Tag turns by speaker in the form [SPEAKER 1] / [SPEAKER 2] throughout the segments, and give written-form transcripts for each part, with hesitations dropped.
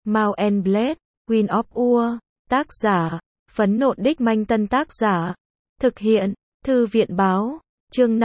[SPEAKER 1] Mount and Blade, Wind of Ur, tác giả, Phấn Nộn Đích Manh Tân tác giả, thực hiện, Thư viện báo, chương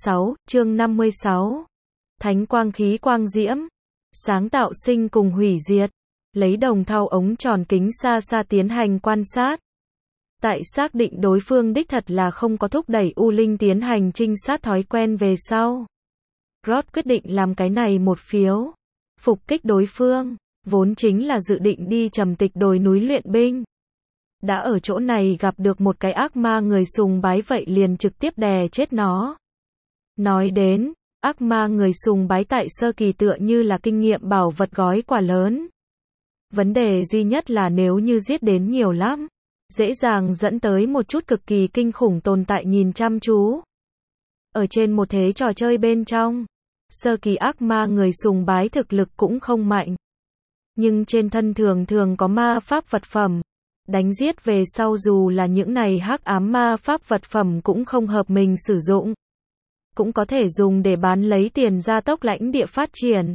[SPEAKER 1] 56, Thánh quang khí quang diễm, sáng tạo sinh cùng hủy diệt, lấy đồng thau ống tròn kính xa xa tiến hành quan sát. Tại xác định đối phương đích thật là không có thúc đẩy U Linh tiến hành trinh sát thói quen về sau. Rod quyết định làm cái này một phiếu. Phục kích đối phương, vốn chính là dự định đi trầm tịch đồi núi luyện binh. Đã ở chỗ này gặp được một cái ác ma người sùng bái vậy liền trực tiếp đè chết nó. Nói đến, ác ma người sùng bái tại sơ kỳ tựa như là kinh nghiệm bảo vật gói quà lớn. Vấn đề duy nhất là nếu như giết đến nhiều lắm, dễ dàng dẫn tới một chút cực kỳ kinh khủng tồn tại nhìn chăm chú. Ở trên một thế trò chơi bên trong, sơ kỳ ác ma người sùng bái thực lực cũng không mạnh. Nhưng trên thân thường thường có ma pháp vật phẩm. Đánh giết về sau dù là những này hắc ám ma pháp vật phẩm cũng không hợp mình sử dụng. Cũng có thể dùng để bán lấy tiền gia tốc lãnh địa phát triển.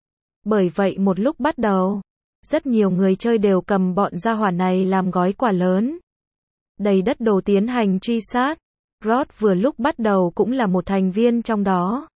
[SPEAKER 1] Bởi vậy một lúc bắt đầu, rất nhiều người chơi đều cầm bọn gia hỏa này làm gói quà lớn. Đầy đất đồ tiến hành truy sát. Rod vừa lúc bắt đầu cũng là một thành viên trong đó.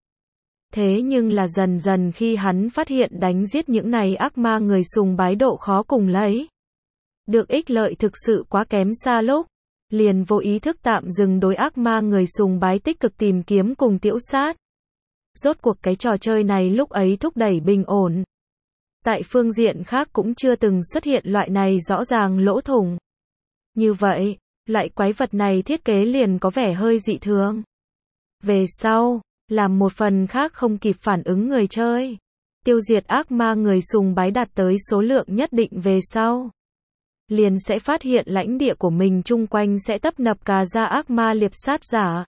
[SPEAKER 1] Thế nhưng là dần dần khi hắn phát hiện đánh giết những này ác ma người sùng bái độ khó cùng lấy. Được ích lợi thực sự quá kém xa lúc. Liền vô ý thức tạm dừng đối ác ma người sùng bái tích cực tìm kiếm cùng tiễu sát. Rốt cuộc cái trò chơi này lúc ấy thúc đẩy bình ổn. Tại phương diện khác cũng chưa từng xuất hiện loại này rõ ràng lỗ thủng. Như vậy, loại quái vật này thiết kế liền có vẻ hơi dị thường. Về sau, làm một phần khác không kịp phản ứng người chơi. Tiêu diệt ác ma người sùng bái đạt tới số lượng nhất định về sau. Liền sẽ phát hiện lãnh địa của mình chung quanh sẽ tấp nập cà ra ác ma liệp sát giả.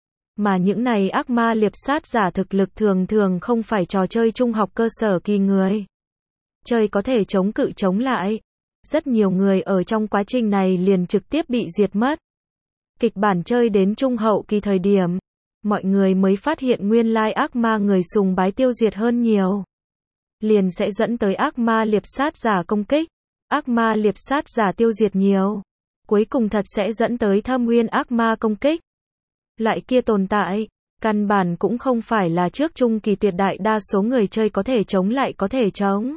[SPEAKER 1] Mà những này ác ma liệp sát giả thực lực thường thường không phải trò chơi trung học cơ sở kỳ người. Chơi có thể chống cự chống lại. Rất nhiều người ở trong quá trình này liền trực tiếp bị diệt mất. Kịch bản chơi đến trung hậu kỳ thời điểm, mọi người mới phát hiện nguyên lai ác ma người sùng bái tiêu diệt hơn nhiều. Liền sẽ dẫn tới ác ma liệp sát giả công kích. Ác ma liệp sát giả tiêu diệt nhiều. Cuối cùng thật sẽ dẫn tới thâm uyên ác ma công kích. Loại kia tồn tại, căn bản cũng không phải là trước trung kỳ tuyệt đại đa số người chơi có thể chống lại có thể chống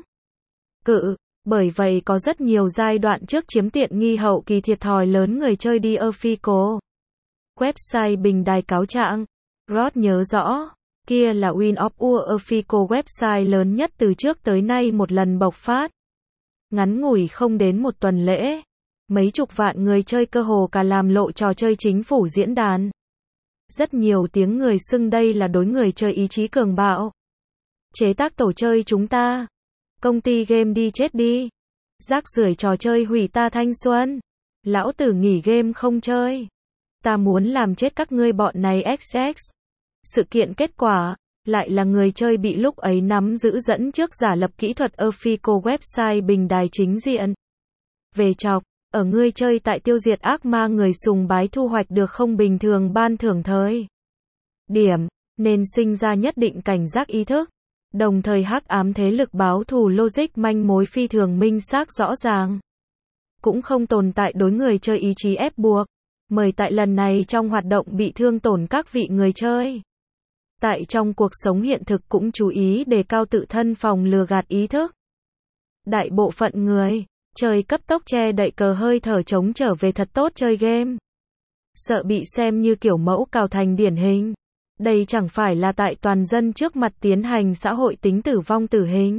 [SPEAKER 1] cự. Bởi vậy có rất nhiều giai đoạn trước chiếm tiện nghi hậu kỳ thiệt thòi lớn người chơi đi Official. Website bình đài cáo trạng. Rod nhớ rõ, kia là Wind of Ur Official website lớn nhất từ trước tới nay một lần bộc phát. Ngắn ngủi không đến một tuần lễ, mấy chục vạn người chơi cơ hồ cả làm lộ trò chơi chính phủ diễn đàn. Rất nhiều tiếng người xưng đây là đối người chơi ý chí cường bạo. Chế tác tổ chơi chúng ta. Công ty game đi chết đi. Rác rưởi trò chơi hủy ta thanh xuân. Lão tử nghỉ game không chơi. Ta muốn làm chết các ngươi bọn này XX. Sự kiện kết quả, lại là người chơi bị lúc ấy nắm giữ dẫn trước giả lập kỹ thuật Official website bình đài chính diện. Về chọc, ở người chơi tại tiêu diệt ác ma người sùng bái thu hoạch được không bình thường ban thưởng thời điểm, nên sinh ra nhất định cảnh giác ý thức. Đồng thời hắc ám thế lực báo thù logic manh mối phi thường minh xác rõ ràng. Cũng không tồn tại đối người chơi ý chí ép buộc. Mời tại lần này trong hoạt động bị thương tổn các vị người chơi. Tại trong cuộc sống hiện thực cũng chú ý đề cao tự thân phòng lừa gạt ý thức. Đại bộ phận người chơi cấp tốc che đậy cờ hơi thở chống trở về thật tốt chơi game. Sợ bị xem như kiểu mẫu cào thành điển hình. Đây chẳng phải là tại toàn dân trước mặt tiến hành xã hội tính tử vong tử hình.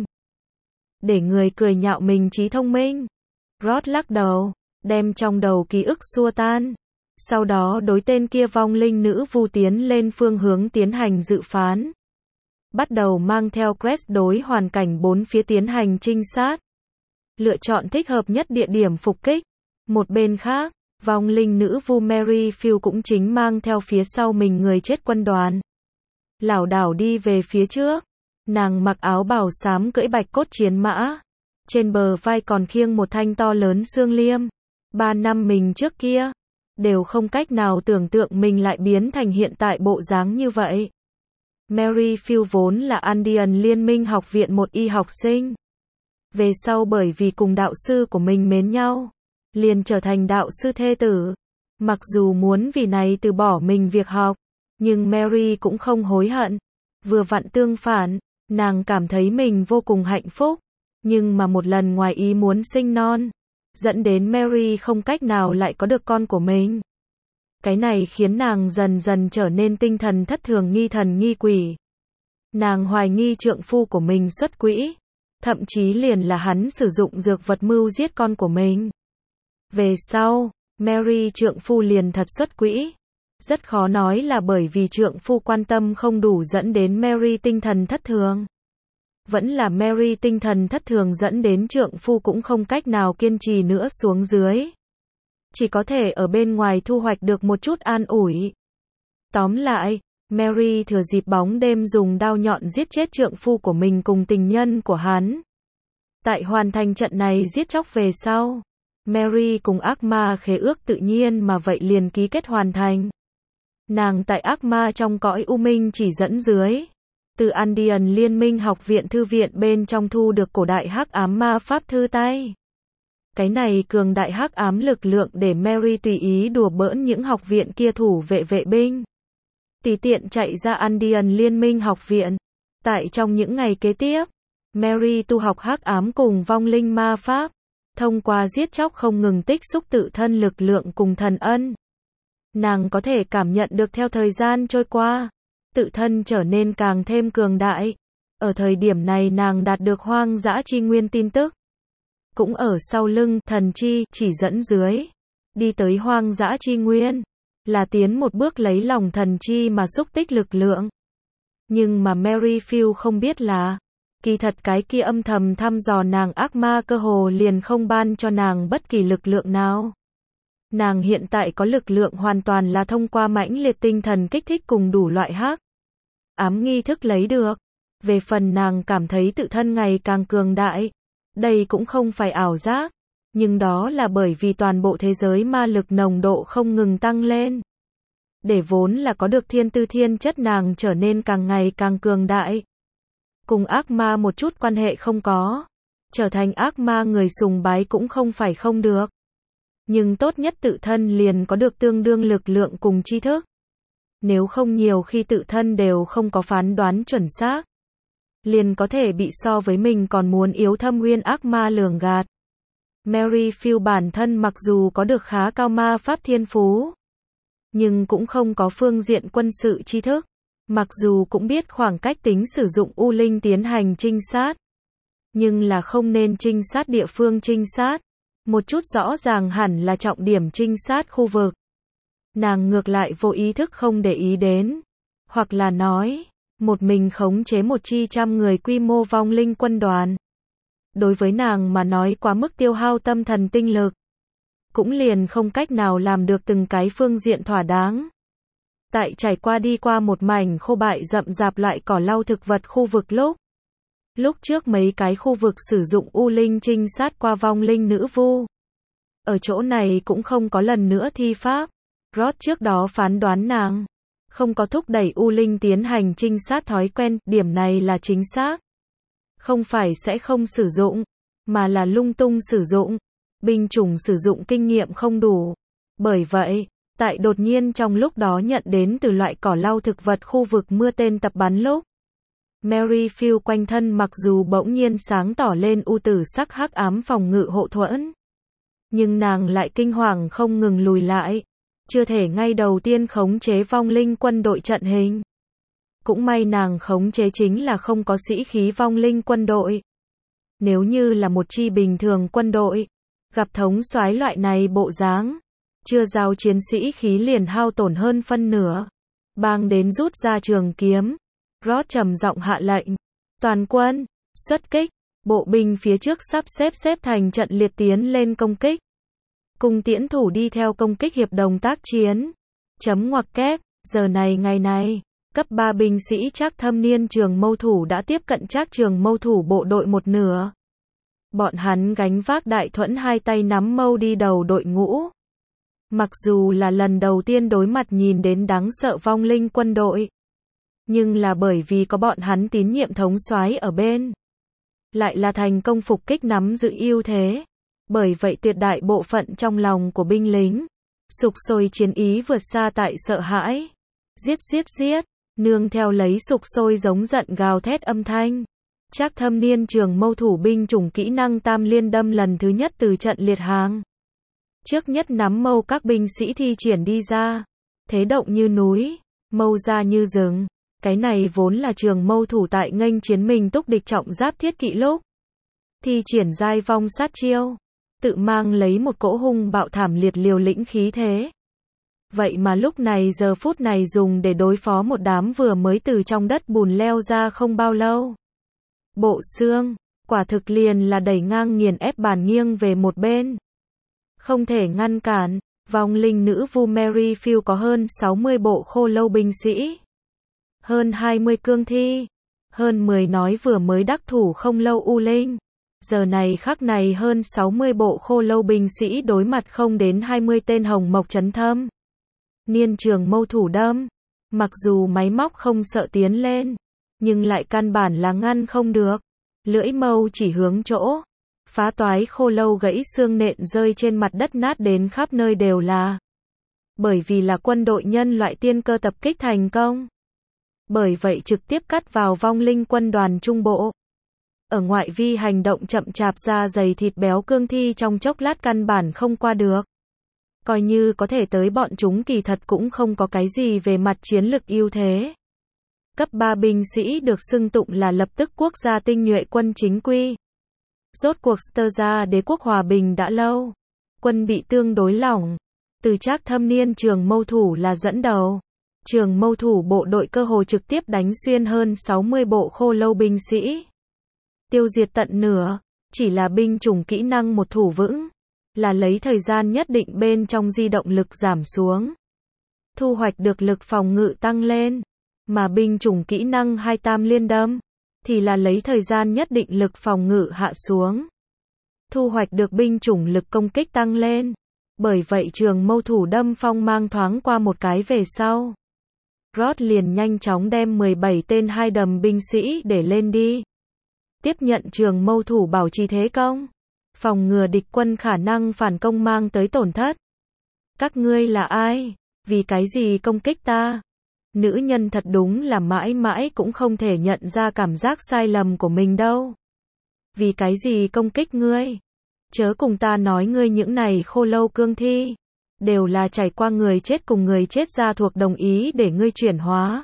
[SPEAKER 1] Để người cười nhạo mình trí thông minh. Rod lắc đầu, đem trong đầu ký ức xua tan. Sau đó đối tên kia vong linh nữ vu tiến lên phương hướng tiến hành dự phán. Bắt đầu mang theo Crest đối hoàn cảnh bốn phía tiến hành trinh sát. Lựa chọn thích hợp nhất địa điểm phục kích. Một bên khác, vong linh nữ vu Mary Field cũng chính mang theo phía sau mình người chết quân đoàn. Lảo đảo đi về phía trước. Nàng mặc áo bào xám cưỡi bạch cốt chiến mã. Trên bờ vai còn khiêng một thanh to lớn xương liêm. 3 năm mình trước kia đều không cách nào tưởng tượng mình lại biến thành hiện tại bộ dáng như vậy. Mary Field vốn là Andean Liên minh học viện một y học sinh. Về sau bởi vì cùng đạo sư của mình mến nhau, liền trở thành đạo sư thê tử. Mặc dù muốn vì này từ bỏ mình việc học, nhưng Mary cũng không hối hận. Vừa vặn tương phản, nàng cảm thấy mình vô cùng hạnh phúc, nhưng mà một lần ngoài ý muốn sinh non, dẫn đến Mary không cách nào lại có được con của mình. Cái này khiến nàng dần dần trở nên tinh thần thất thường, nghi thần nghi quỷ. Nàng hoài nghi trượng phu của mình xuất quỹ, thậm chí liền là hắn sử dụng dược vật mưu giết con của mình. Về sau, Mary trượng phu liền thật xuất quỹ. Rất khó nói là bởi vì trượng phu quan tâm không đủ dẫn đến Mary tinh thần thất thường. Vẫn là Mary tinh thần thất thường dẫn đến trượng phu cũng không cách nào kiên trì nữa xuống dưới. Chỉ có thể ở bên ngoài thu hoạch được một chút an ủi. Tóm lại, Mary thừa dịp bóng đêm dùng đao nhọn giết chết trượng phu của mình cùng tình nhân của hắn. Tại hoàn thành trận này giết chóc về sau, Mary cùng ác ma khế ước tự nhiên mà vậy liền ký kết hoàn thành. Nàng tại ác ma trong cõi u minh chỉ dẫn dưới, từ Andean Liên minh học viện thư viện bên trong thu được cổ đại hắc ám ma pháp thư tay. Cái này cường đại hắc ám lực lượng để Mary tùy ý đùa bỡn những học viện kia thủ vệ vệ binh. Tùy tiện chạy ra Andean Liên minh học viện. Tại trong những ngày kế tiếp, Mary tu học hắc ám cùng vong linh ma pháp, thông qua giết chóc không ngừng tích xúc tự thân lực lượng cùng thần ân. Nàng có thể cảm nhận được theo thời gian trôi qua, tự thân trở nên càng thêm cường đại. Ở thời điểm này nàng đạt được hoang dã chi nguyên tin tức. Cũng ở sau lưng thần chi chỉ dẫn dưới, đi tới hoang dã chi nguyên, là tiến một bước lấy lòng thần chi mà xúc tích lực lượng. Nhưng mà Mary Field không biết là, kỳ thật cái kia âm thầm thăm dò nàng ác ma cơ hồ liền không ban cho nàng bất kỳ lực lượng nào. Nàng hiện tại có lực lượng hoàn toàn là thông qua mãnh liệt tinh thần kích thích cùng đủ loại hắc ám nghi thức lấy được. Về phần nàng cảm thấy tự thân ngày càng cường đại, đây cũng không phải ảo giác, nhưng đó là bởi vì toàn bộ thế giới ma lực nồng độ không ngừng tăng lên. Để vốn là có được thiên tư thiên chất nàng trở nên càng ngày càng cường đại. Cùng ác ma một chút quan hệ không có, trở thành ác ma người sùng bái cũng không phải không được. Nhưng tốt nhất tự thân liền có được tương đương lực lượng cùng tri thức. Nếu không nhiều khi tự thân đều không có phán đoán chuẩn xác, liền có thể bị so với mình còn muốn yếu thâm uyên ác ma lường gạt. Mary Field bản thân mặc dù có được khá cao ma pháp thiên phú, nhưng cũng không có phương diện quân sự tri thức. Mặc dù cũng biết khoảng cách tính sử dụng u linh tiến hành trinh sát, nhưng là không nên trinh sát địa phương trinh sát. Một chút rõ ràng hẳn là trọng điểm trinh sát khu vực. Nàng ngược lại vô ý thức không để ý đến. Hoặc là nói, một mình khống chế một chi trăm người quy mô vong linh quân đoàn. Đối với nàng mà nói quá mức tiêu hao tâm thần tinh lực. Cũng liền không cách nào làm được từng cái phương diện thỏa đáng. Tại trải qua đi qua một mảnh khô bại rậm rạp loại cỏ lau thực vật khu vực lúc trước mấy cái khu vực sử dụng u linh trinh sát qua vong linh nữ vu. Ở chỗ này cũng không có lần nữa thi pháp. Rod trước đó phán đoán nàng không có thúc đẩy u linh tiến hành trinh sát thói quen, điểm này là chính xác. Không phải sẽ không sử dụng, mà là lung tung sử dụng. Binh chủng sử dụng kinh nghiệm không đủ. Bởi vậy, tại đột nhiên trong lúc đó nhận đến từ loại cỏ lau thực vật khu vực mưa tên tập bắn lúc, Mary Field quanh thân mặc dù bỗng nhiên sáng tỏ lên u tử sắc hắc ám phòng ngự hộ thuẫn, nhưng nàng lại kinh hoàng không ngừng lùi lại, chưa thể ngay đầu tiên khống chế vong linh quân đội trận hình. Cũng may nàng khống chế chính là không có sĩ khí vong linh quân đội. Nếu như là một chi bình thường quân đội, gặp thống soái loại này bộ dáng, chưa giao chiến sĩ khí liền hao tổn hơn phân nửa. Bang đến rút ra trường kiếm, Rod trầm giọng hạ lệnh, toàn quân, xuất kích, bộ binh phía trước sắp xếp thành trận liệt tiến lên công kích. Cùng tiễn thủ đi theo công kích hiệp đồng tác chiến. Chấm ngoặc kép, giờ này ngày này, cấp 3 binh sĩ Trác thâm niên trường mâu thủ đã tiếp cận Trác trường mâu thủ bộ đội một nửa. Bọn hắn gánh vác đại thuẫn hai tay nắm mâu đi đầu đội ngũ. Mặc dù là lần đầu tiên đối mặt nhìn đến đáng sợ vong linh quân đội, nhưng là bởi vì có bọn hắn tín nhiệm thống soái ở bên. lại là thành công phục kích nắm giữ ưu thế. Bởi vậy tuyệt đại bộ phận trong lòng của binh lính, sục sôi chiến ý vượt xa tại sợ hãi. Giết giết giết, nương theo lấy sục sôi giống giận gào thét âm thanh. Trác Thâm Niên trường mâu thủ binh chủng kỹ năng tam liên đâm lần thứ nhất từ trận liệt hàng. Trước nhất nắm mâu các binh sĩ thi triển đi ra. Thế động như núi, mâu ra như rừng. Cái này vốn là trường mâu thủ tại nghênh chiến mình túc địch trọng giáp thiết kỵ lúc. Thi triển giai vong sát chiêu. Tự mang lấy một cỗ hung bạo thảm liệt liều lĩnh khí thế. Vậy mà lúc này giờ phút này dùng để đối phó một đám vừa mới từ trong đất bùn leo ra không bao lâu. Bộ xương, quả thực liền là đẩy ngang nghiền ép bàn nghiêng về một bên. Không thể ngăn cản, vong linh nữ vu Mary Field có hơn 60 bộ khô lâu binh sĩ. Hơn 20 cương thi. Hơn 10 nói vừa mới đắc thủ không lâu U Linh. Giờ này khắc này hơn 60 bộ khô lâu binh sĩ đối mặt không đến 20 tên hồng mộc chấn thâm. Niên trường mâu thủ đâm. Mặc dù máy móc không sợ tiến lên, nhưng lại căn bản là ngăn không được. Lưỡi mâu chỉ hướng chỗ. Phá toái khô lâu gãy xương nện rơi trên mặt đất nát đến khắp nơi đều là. Bởi vì là quân đội nhân loại tiên cơ tập kích thành công. Bởi vậy trực tiếp cắt vào vong linh quân đoàn trung bộ. Ở ngoại vi hành động chậm chạp da dày thịt béo cương thi trong chốc lát căn bản không qua được. Coi như có thể tới bọn chúng kỳ thật cũng không có cái gì về mặt chiến lực ưu thế. Cấp 3 binh sĩ được xưng tụng là lập tức quốc gia tinh nhuệ quân chính quy. Rốt cuộc Sterza đế quốc hòa bình đã lâu. Quân bị tương đối lỏng. Từ Trác Thâm Niên trường mâu thủ là dẫn đầu. Trường mâu thủ bộ đội cơ hồ trực tiếp đánh xuyên hơn 60 bộ khô lâu binh sĩ. Tiêu diệt tận nửa. Chỉ là binh chủng kỹ năng một thủ vững. Là lấy thời gian nhất định bên trong di động lực giảm xuống. Thu hoạch được lực phòng ngự tăng lên. Mà binh chủng kỹ năng 2 tam liên đâm. Thì là lấy thời gian nhất định lực phòng ngự hạ xuống. Thu hoạch được binh chủng lực công kích tăng lên. Bởi vậy trường mâu thủ đâm phong mang thoáng qua một cái về sau. Rod liền nhanh chóng đem 17 tên hai đầm binh sĩ để lên đi. Tiếp nhận trường mâu thủ bảo trì thế công. Phòng ngừa địch quân khả năng phản công mang tới tổn thất. Các ngươi là ai? Vì cái gì công kích ta? Nữ nhân thật đúng là mãi mãi cũng không thể nhận ra cảm giác sai lầm của mình đâu. Vì cái gì công kích ngươi? Chớ cùng ta nói ngươi những này khô lâu cương thi. Đều là trải qua người chết cùng người chết ra thuộc đồng ý để ngươi chuyển hóa.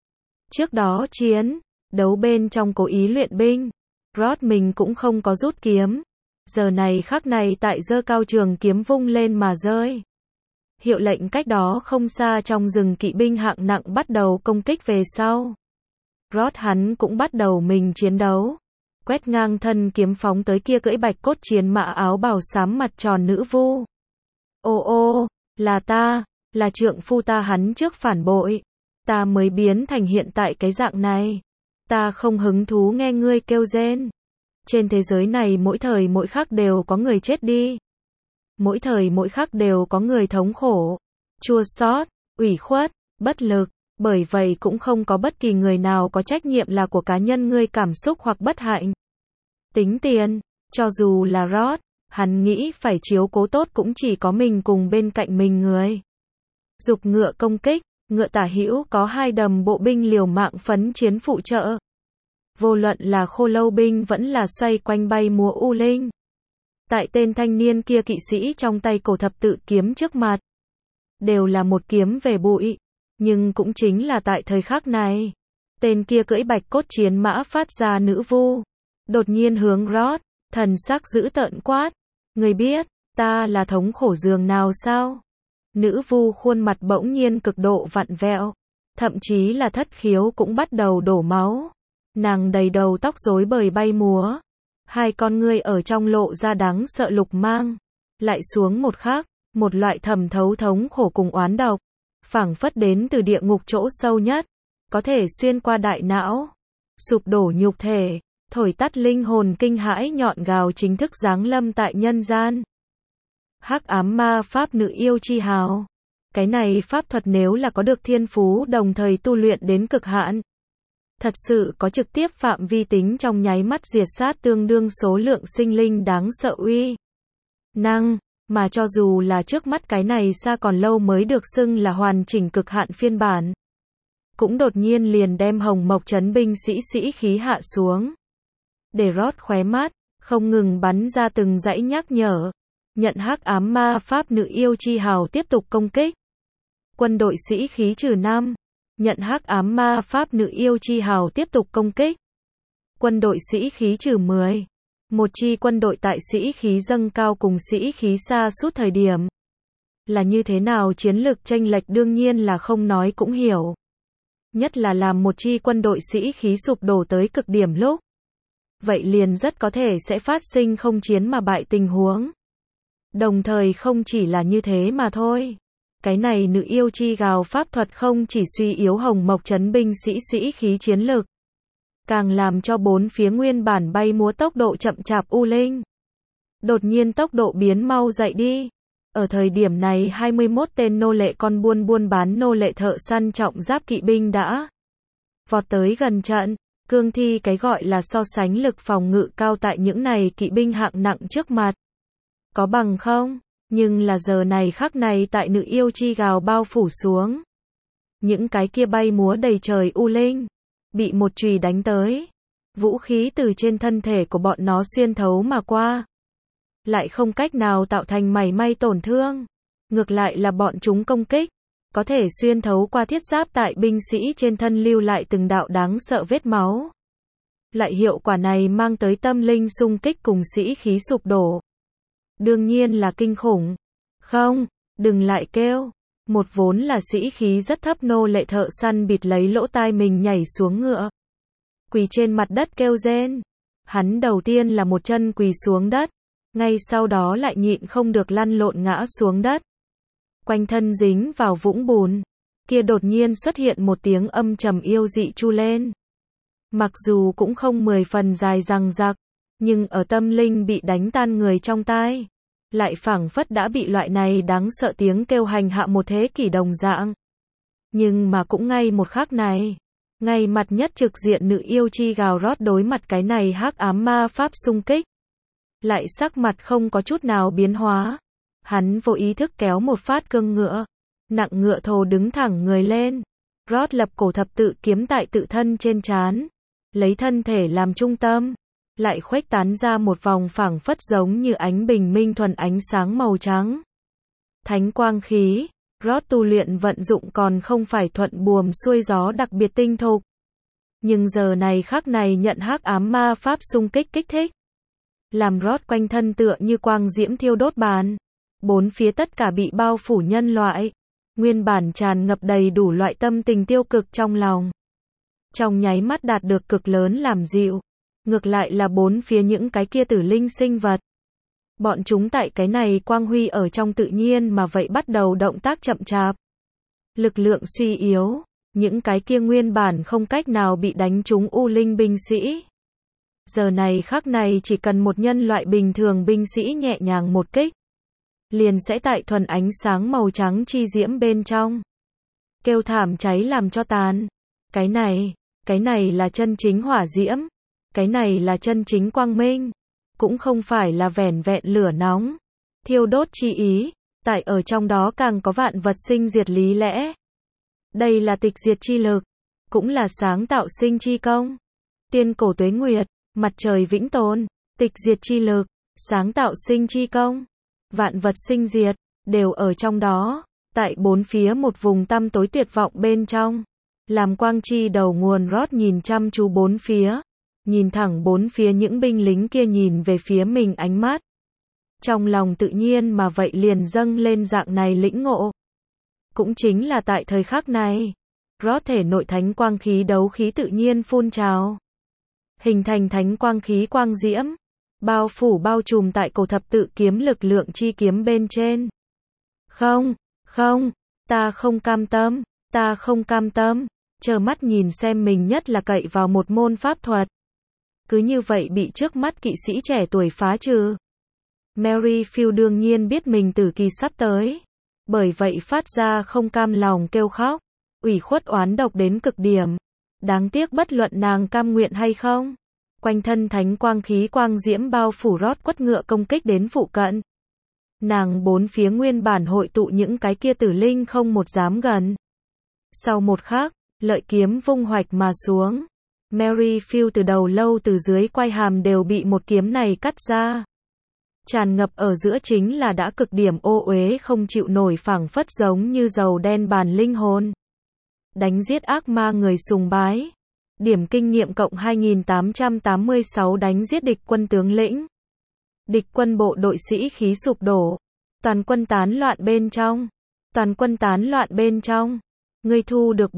[SPEAKER 1] Trước đó chiến, đấu bên trong cố ý luyện binh. Rod mình cũng không có rút kiếm. Giờ này khắc này tại giơ cao trường kiếm vung lên mà rơi. Hiệu lệnh cách đó không xa trong rừng kỵ binh hạng nặng bắt đầu công kích về sau. Rod hắn cũng bắt đầu mình chiến đấu. Quét ngang thân kiếm phóng tới kia cưỡi bạch cốt chiến mã áo bào xám mặt tròn nữ vu. Ô, là ta, là trượng phu ta hắn trước phản bội. Ta mới biến thành hiện tại cái dạng này. Ta không hứng thú nghe ngươi kêu rên. Trên thế giới này mỗi thời mỗi khắc đều có người chết đi. Mỗi thời mỗi khắc đều có người thống khổ, chua xót, ủy khuất, bất lực. Bởi vậy cũng không có bất kỳ người nào có trách nhiệm là của cá nhân ngươi cảm xúc hoặc bất hạnh. Tính tiền, cho dù là Rod, hắn nghĩ phải chiếu cố tốt cũng chỉ có mình cùng bên cạnh mình người. Dục ngựa công kích, ngựa tả hữu có 2 đầm bộ binh liều mạng phấn chiến phụ trợ. Vô luận là khô lâu binh vẫn là xoay quanh bay múa U Linh. Tại tên thanh niên kia kỵ sĩ trong tay cổ thập tự kiếm trước mặt. Đều là một kiếm về bụi. Nhưng cũng chính là tại thời khắc này. Tên kia cưỡi bạch cốt chiến mã phát ra nữ vu. Đột nhiên hướng Rod, thần sắc dữ tợn quát. Người biết, ta là thống khổ giường nào sao? Nữ vu khuôn mặt bỗng nhiên cực độ vặn vẹo. Thậm chí là thất khiếu cũng bắt đầu đổ máu. Nàng đầy đầu tóc rối bời bay múa. 2 con ngươi ở trong lộ ra đáng sợ lục mang. Lại xuống một khắc, một loại thầm thấu thống khổ cùng oán độc. Phảng phất đến từ địa ngục chỗ sâu nhất. Có thể xuyên qua đại não. Sụp đổ nhục thể. Thổi tắt linh hồn kinh hãi nhọn gào chính thức giáng lâm tại nhân gian. Hắc ám ma pháp nữ yêu chi hào. Cái này pháp thuật nếu là có được thiên phú đồng thời tu luyện đến cực hạn. Thật sự có trực tiếp phạm vi tính trong nháy mắt diệt sát tương đương số lượng sinh linh đáng sợ uy năng, mà cho dù là trước mắt cái này xa còn lâu mới được xưng là hoàn chỉnh cực hạn phiên bản, cũng đột nhiên liền đem hồng mộc trấn binh sĩ khí hạ xuống. Để rót khóe mắt, không ngừng bắn ra từng dãy nhắc nhở, nhận hắc ám ma pháp nữ yêu chi hào tiếp tục công kích. Quân đội sĩ khí trừ 5, nhận hắc ám ma pháp nữ yêu chi hào tiếp tục công kích. Quân đội sĩ khí trừ 10. Một chi quân đội tại sĩ khí dâng cao cùng sĩ khí sa sút thời điểm. Là như thế nào chiến lược chênh lệch đương nhiên là không nói cũng hiểu. Nhất là làm một chi quân đội sĩ khí sụp đổ tới cực điểm lúc. Vậy liền rất có thể sẽ phát sinh không chiến mà bại tình huống. Đồng thời không chỉ là như thế mà thôi. Cái này nữ yêu chi gào pháp thuật không chỉ suy yếu hồng mộc trấn binh sĩ khí chiến lực, càng làm cho bốn phía nguyên bản bay múa tốc độ chậm chạp u linh. Đột nhiên tốc độ biến mau dậy đi. Ở thời điểm này 21 tên nô lệ con buôn bán nô lệ thợ săn trọng giáp kỵ binh đã vọt tới gần trận, cương thi cái gọi là so sánh lực phòng ngự cao tại những này kỵ binh hạng nặng trước mặt. Có bằng không? Nhưng là giờ này khắc này tại nữ yêu chi gào bao phủ xuống. Những cái kia bay múa đầy trời u linh, bị một chùy đánh tới. Vũ khí từ trên thân thể của bọn nó xuyên thấu mà qua. Lại không cách nào tạo thành mảy may tổn thương. Ngược lại là bọn chúng công kích, có thể xuyên thấu qua thiết giáp tại binh sĩ trên thân lưu lại từng đạo đáng sợ vết máu. Lại hiệu quả này mang tới tâm linh xung kích cùng sĩ khí sụp đổ. Đương nhiên là kinh khủng. Không, đừng lại kêu. Một vốn là sĩ khí rất thấp nô lệ thợ săn bịt lấy lỗ tai mình nhảy xuống ngựa. Quỳ trên mặt đất kêu rên. Hắn đầu tiên là một chân quỳ xuống đất. Ngay sau đó lại nhịn không được lăn lộn ngã xuống đất. Quanh thân dính vào vũng bùn. Kia đột nhiên xuất hiện một tiếng âm trầm yêu dị chu lên. Mặc dù cũng không 10 phần dài dằng dặc, nhưng ở tâm linh bị đánh tan người trong tai, lại phảng phất đã bị loại này đáng sợ tiếng kêu hành hạ một thế kỷ đồng dạng. Nhưng mà cũng ngay một khắc này, ngay mặt nhất trực diện nữ yêu chi gào rót đối mặt cái này hắc ám ma pháp xung kích. Lại sắc mặt không có chút nào biến hóa. Hắn vô ý thức kéo một phát cương ngựa. Nặng ngựa thồ đứng thẳng người lên. Rót lập cổ thập tự kiếm tại tự thân trên trán. Lấy thân thể làm trung tâm. Lại khuếch tán ra một vòng phảng phất giống như ánh bình minh thuần ánh sáng màu trắng. Thánh quang khí. Rót tu luyện vận dụng còn không phải thuận buồm xuôi gió đặc biệt tinh thục. Nhưng giờ này khắc này nhận hắc ám ma pháp xung kích kích thích. Làm rót quanh thân tựa như quang diễm thiêu đốt bàn. Bốn phía tất cả bị bao phủ nhân loại. Nguyên bản tràn ngập đầy đủ loại tâm tình tiêu cực trong lòng. Trong nháy mắt đạt được cực lớn làm dịu. Ngược lại là bốn phía những cái kia tử linh sinh vật. Bọn chúng tại cái này quang huy ở trong tự nhiên mà vậy bắt đầu động tác chậm chạp. Lực lượng suy yếu. Những cái kia nguyên bản không cách nào bị đánh trúng u linh binh sĩ. Giờ này khắc này chỉ cần một nhân loại bình thường binh sĩ nhẹ nhàng một kích. Liền sẽ tại thuần ánh sáng màu trắng chi diễm bên trong. Kêu thảm cháy làm cho tàn. Cái này là chân chính hỏa diễm. Cái này là chân chính quang minh. Cũng không phải là vẻn vẹn lửa nóng. Thiêu đốt chi ý. Tại ở trong đó càng có vạn vật sinh diệt lý lẽ. Đây là tịch diệt chi lực. Cũng là sáng tạo sinh chi công. Tiên cổ tuế nguyệt. Mặt trời vĩnh tồn. Tịch diệt chi lực. Sáng tạo sinh chi công. Vạn vật sinh diệt. Đều ở trong đó. Tại bốn phía một vùng tăm tối tuyệt vọng bên trong. Làm quang chi đầu nguồn rót nhìn chăm chú bốn phía. Nhìn thẳng bốn phía những binh lính kia nhìn về phía mình ánh mắt. Trong lòng tự nhiên mà vậy liền dâng lên dạng này lĩnh ngộ. Cũng chính là tại thời khắc này. Rót thể nội thánh quang khí đấu khí tự nhiên phun trào. Hình thành thánh quang khí quang diễm. Bao phủ bao trùm tại cổ thập tự kiếm lực lượng chi kiếm bên trên. Không, ta không cam tâm, chờ mắt nhìn xem mình nhất là cậy vào một môn pháp thuật. Cứ như vậy bị trước mắt kỵ sĩ trẻ tuổi phá trừ. Mary Field đương nhiên biết mình tử kỳ sắp tới. Bởi vậy phát ra không cam lòng kêu khóc. Ủy khuất oán độc đến cực điểm. Đáng tiếc bất luận nàng cam nguyện hay không. Quanh thân thánh quang khí quang diễm bao phủ Rod quất ngựa công kích đến phụ cận. Nàng bốn phía nguyên bản hội tụ những cái kia tử linh không một dám gần. Sau một khắc, lợi kiếm vung hoạch mà xuống. Mary Field từ đầu lâu từ dưới quai hàm đều bị một kiếm này cắt ra. Tràn ngập ở giữa chính là đã cực điểm ô uế không chịu nổi phảng phất giống như dầu đen bàn linh hồn. Đánh giết ác ma người sùng bái. Điểm kinh nghiệm cộng 2886 đánh giết địch quân tướng lĩnh. Địch quân bộ đội sĩ khí sụp đổ. Toàn quân tán loạn bên trong. Toàn quân tán loạn bên trong. Ngươi thu được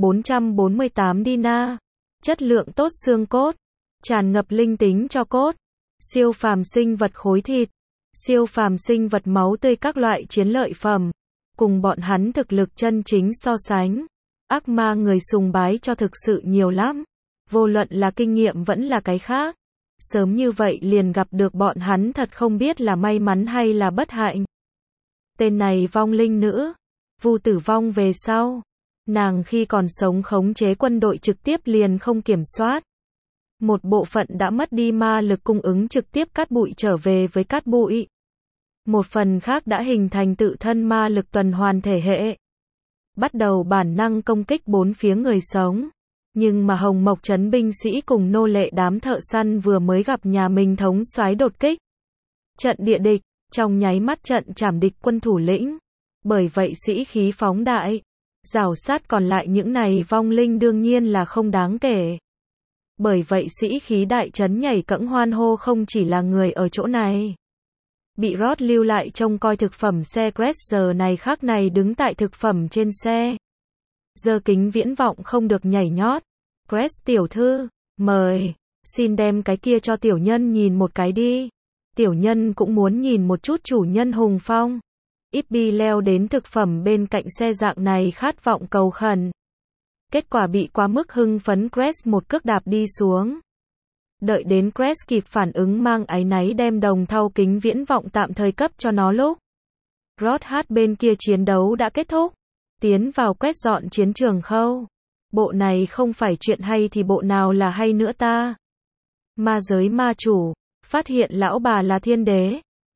[SPEAKER 1] 448 dinar. Chất lượng tốt xương cốt. Tràn ngập linh tính cho cốt. Siêu phàm sinh vật khối thịt. Siêu phàm sinh vật máu tươi các loại chiến lợi phẩm. Cùng bọn hắn thực lực chân chính so sánh. Ác ma người sùng bái cho thực sự nhiều lắm. Vô luận là kinh nghiệm vẫn là cái khác. Sớm như vậy liền gặp được bọn hắn thật không biết là may mắn hay là bất hạnh. Tên này vong linh nữ. Vu tử vong về sau. Nàng khi còn sống khống chế quân đội trực tiếp liền không kiểm soát. Một bộ phận đã mất đi ma lực cung ứng trực tiếp cát bụi trở về với cát bụi. Một phần khác đã hình thành tự thân ma lực tuần hoàn thể hệ. Bắt đầu bản năng công kích bốn phía người sống. Nhưng mà Hồng Mộc trấn binh sĩ cùng nô lệ đám thợ săn vừa mới gặp nhà mình thống soái đột kích. Trận địa địch, trong nháy mắt trận chảm địch quân thủ lĩnh. Bởi vậy sĩ khí phóng đại. Rào sát còn lại những này vong linh đương nhiên là không đáng kể. Bởi vậy sĩ khí đại trấn nhảy cẫng hoan hô không chỉ là người ở chỗ này. Bị Rod lưu lại trông coi thực phẩm xe Crest giờ này khắc này đứng tại thực phẩm trên xe. Giơ kính viễn vọng không được nhảy nhót. Crest tiểu thư, mời, xin đem cái kia cho tiểu nhân nhìn một cái đi. Tiểu nhân cũng muốn nhìn một chút chủ nhân hùng phong. Ippy leo đến thực phẩm bên cạnh xe dạng này khát vọng cầu khẩn. Kết quả bị quá mức hưng phấn Crest một cước đạp đi xuống. Đợi đến Crest kịp phản ứng mang áy náy đem đồng thau kính viễn vọng tạm thời cấp cho nó lúc. Rod hát bên kia chiến đấu đã kết thúc. Tiến vào quét dọn chiến trường khâu. Bộ này không phải chuyện hay thì bộ nào là hay nữa ta. Ma giới ma chủ. Phát hiện lão bà là thiên đế.